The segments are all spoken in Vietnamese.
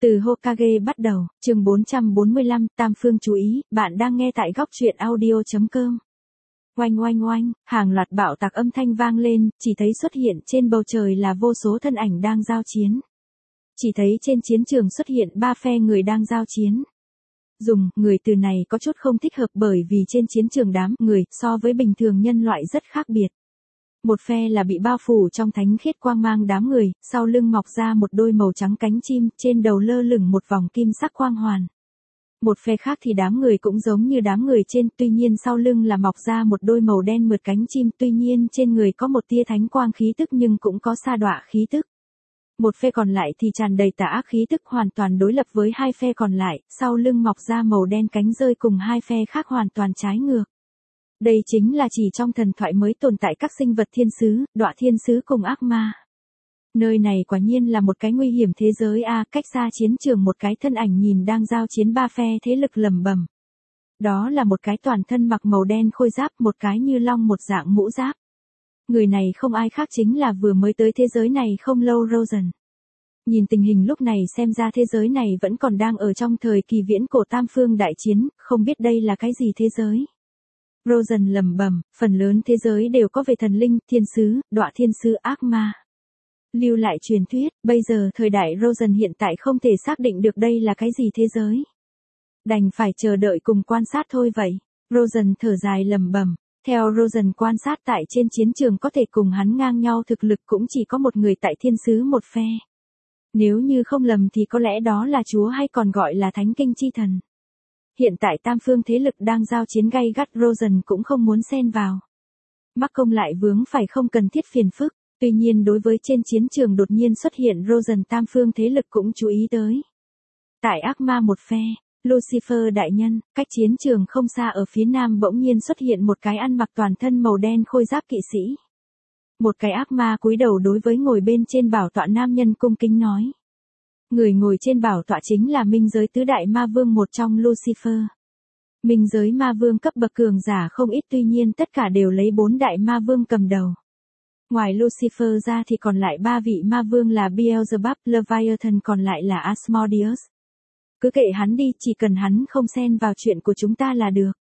Từ Hokage bắt đầu, chương 445, Tam Phương chú ý, bạn đang nghe tại góc truyện audio.com. Oanh oanh oanh, hàng loạt bạo tạc âm thanh vang lên, chỉ thấy xuất hiện trên bầu trời là vô số thân ảnh đang giao chiến. Chỉ thấy trên chiến trường xuất hiện 3 phe người đang giao chiến. Người từ này có chút không thích hợp bởi vì trên chiến trường đám người so với bình thường nhân loại rất khác biệt. Một phe là bị bao phủ trong thánh khiết quang mang đám người, sau lưng mọc ra một đôi màu trắng cánh chim, trên đầu lơ lửng một vòng kim sắc quang hoàn. Một phe khác thì đám người cũng giống như đám người trên, tuy nhiên sau lưng là mọc ra một đôi màu đen mượt cánh chim, tuy nhiên trên người có một tia thánh quang khí tức nhưng cũng có sa đọa khí tức. Một phe còn lại thì tràn đầy tà ác khí tức, hoàn toàn đối lập với hai phe còn lại, sau lưng mọc ra màu đen cánh rơi, cùng hai phe khác hoàn toàn trái ngược. Đây chính là chỉ trong thần thoại mới tồn tại các sinh vật thiên sứ, đọa thiên sứ cùng ác ma. Nơi này quả nhiên là một cái nguy hiểm thế giới a. Cách xa chiến trường một cái thân ảnh nhìn đang giao chiến 3 phe thế lực lẩm bẩm. Đó là một cái toàn thân mặc màu đen khôi giáp, một cái như long một dạng mũ giáp. Người này không ai khác chính là vừa mới tới thế giới này không lâu Rosen. Nhìn tình hình lúc này xem ra thế giới này vẫn còn đang ở trong thời kỳ viễn cổ tam phương đại chiến, không biết đây là cái gì thế giới. Rosen lẩm bẩm, phần lớn thế giới đều có về thần linh, thiên sứ, đọa thiên sứ, ác ma. Lưu lại truyền thuyết, bây giờ thời đại Rosen hiện tại không thể xác định được đây là cái gì thế giới. Đành phải chờ đợi cùng quan sát thôi vậy. Rosen thở dài lẩm bẩm, theo Rosen quan sát tại trên chiến trường có thể cùng hắn ngang nhau thực lực cũng chỉ có một người tại thiên sứ một phe. Nếu như không lầm thì có lẽ đó là Chúa hay còn gọi là Thánh Kinh Chi Thần. Hiện tại tam phương thế lực đang giao chiến gay gắt, Rosen cũng không muốn xen vào. Mắc công lại vướng phải không cần thiết phiền phức, tuy nhiên đối với trên chiến trường đột nhiên xuất hiện Rosen, tam phương thế lực cũng chú ý tới. Tại ác ma một phe, Lucifer đại nhân, cách chiến trường không xa ở phía nam bỗng nhiên xuất hiện một cái ăn mặc toàn thân màu đen khôi giáp kỵ sĩ. Một cái ác ma cúi đầu đối với ngồi bên trên bảo tọa nam nhân cung kính nói. Người ngồi trên bảo tọa chính là minh giới tứ đại ma vương một trong Lucifer. Minh giới ma vương cấp bậc cường giả không ít, tuy nhiên tất cả đều lấy 4 đại ma vương cầm đầu. Ngoài Lucifer ra thì còn lại 3 vị ma vương là Beelzebub, Leviathan, còn lại là Asmodeus. Cứ kệ hắn đi, chỉ cần hắn không xen vào chuyện của chúng ta là được.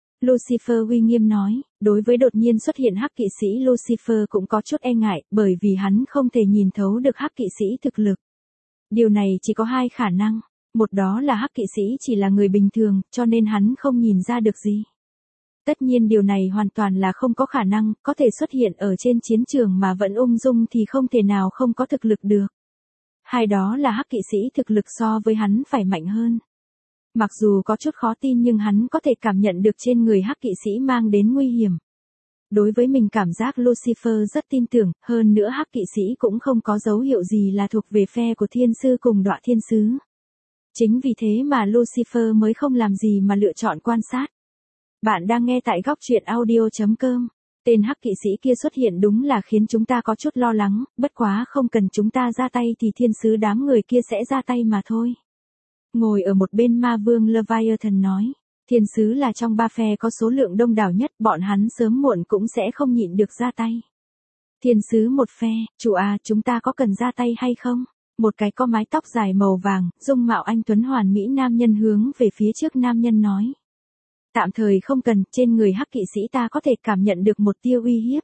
Lucifer uy nghiêm nói, đối với đột nhiên xuất hiện hắc kỵ sĩ Lucifer cũng có chút e ngại, bởi vì hắn không thể nhìn thấu được hắc kỵ sĩ thực lực. Điều này chỉ có 2 khả năng, một đó là hắc kỵ sĩ chỉ là người bình thường, cho nên hắn không nhìn ra được gì. Tất nhiên điều này hoàn toàn là không có khả năng, có thể xuất hiện ở trên chiến trường mà vẫn ung dung thì không thể nào không có thực lực được. Hai đó là hắc kỵ sĩ thực lực so với hắn phải mạnh hơn. Mặc dù có chút khó tin nhưng hắn có thể cảm nhận được trên người hắc kỵ sĩ mang đến nguy hiểm. Đối với mình cảm giác Lucifer rất tin tưởng, hơn nữa hắc kỵ sĩ cũng không có dấu hiệu gì là thuộc về phe của thiên sư cùng đọa thiên sứ. Chính vì thế mà Lucifer mới không làm gì mà lựa chọn quan sát. Bạn đang nghe tại góc truyện audio.com. Tên hắc kỵ sĩ kia xuất hiện đúng là khiến chúng ta có chút lo lắng, bất quá không cần chúng ta ra tay thì thiên sứ đám người kia sẽ ra tay mà thôi. Ngồi ở một bên ma vương Leviathan nói, thiên sứ là trong 3 phe có số lượng đông đảo nhất, bọn hắn sớm muộn cũng sẽ không nhịn được ra tay. Thiên sứ một phe, chủ à, chúng ta có cần ra tay hay không? Một cái có mái tóc dài màu vàng, dung mạo anh tuấn hoàn mỹ nam nhân hướng về phía trước nam nhân nói. Tạm thời không cần, trên người hắc kỵ sĩ ta có thể cảm nhận được một tia uy hiếp.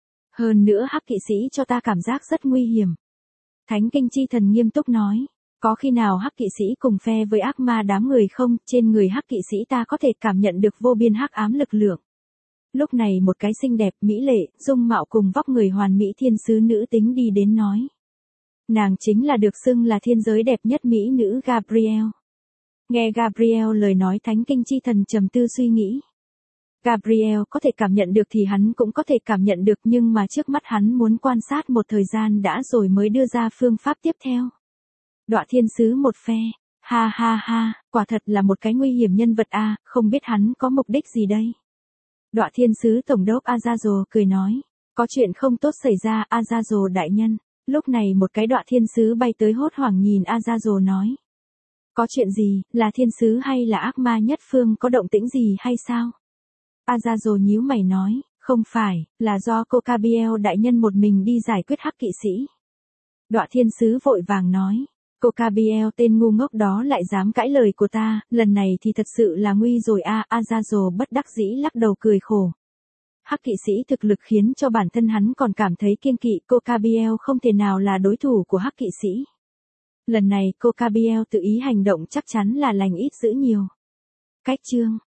Hơn nữa hắc kỵ sĩ cho ta cảm giác rất nguy hiểm. Thánh Kinh Chi Thần nghiêm túc nói. Có khi nào hắc kỵ sĩ cùng phe với ác ma đám người không, trên người hắc kỵ sĩ ta có thể cảm nhận được vô biên hắc ám lực lượng. Lúc này một cái xinh đẹp, mỹ lệ, dung mạo cùng vóc người hoàn mỹ thiên sứ nữ tính đi đến nói. Nàng chính là được xưng là thiên giới đẹp nhất mỹ nữ Gabriel. Nghe Gabriel lời nói Thánh Kinh Chi Thần trầm tư suy nghĩ. Gabriel có thể cảm nhận được thì hắn cũng có thể cảm nhận được, nhưng mà trước mắt hắn muốn quan sát một thời gian đã rồi mới đưa ra phương pháp tiếp theo. Đọa thiên sứ một phe, ha ha ha, quả thật là một cái nguy hiểm nhân vật a, không biết hắn có mục đích gì đây. Đọa thiên sứ tổng đốc Azazel cười nói, có chuyện không tốt xảy ra Azazel đại nhân. Lúc này một cái đọa thiên sứ bay tới hốt hoảng nhìn Azazel nói. Có chuyện gì, là thiên sứ hay là ác ma nhất phương có động tĩnh gì hay sao? Azazel nhíu mày nói, không phải, là do cô Cabiel đại nhân một mình đi giải quyết hắc kỵ sĩ. Đọa thiên sứ vội vàng nói. Cocabiel tên ngu ngốc đó lại dám cãi lời của ta, lần này thì thật sự là nguy rồi a. Azazel bất đắc dĩ lắc đầu cười khổ. Hắc kỵ sĩ thực lực khiến cho bản thân hắn còn cảm thấy kiêng kỵ, Cocabiel không thể nào là đối thủ của hắc kỵ sĩ. Lần này Cocabiel tự ý hành động chắc chắn là lành ít dữ nhiều. Cách chương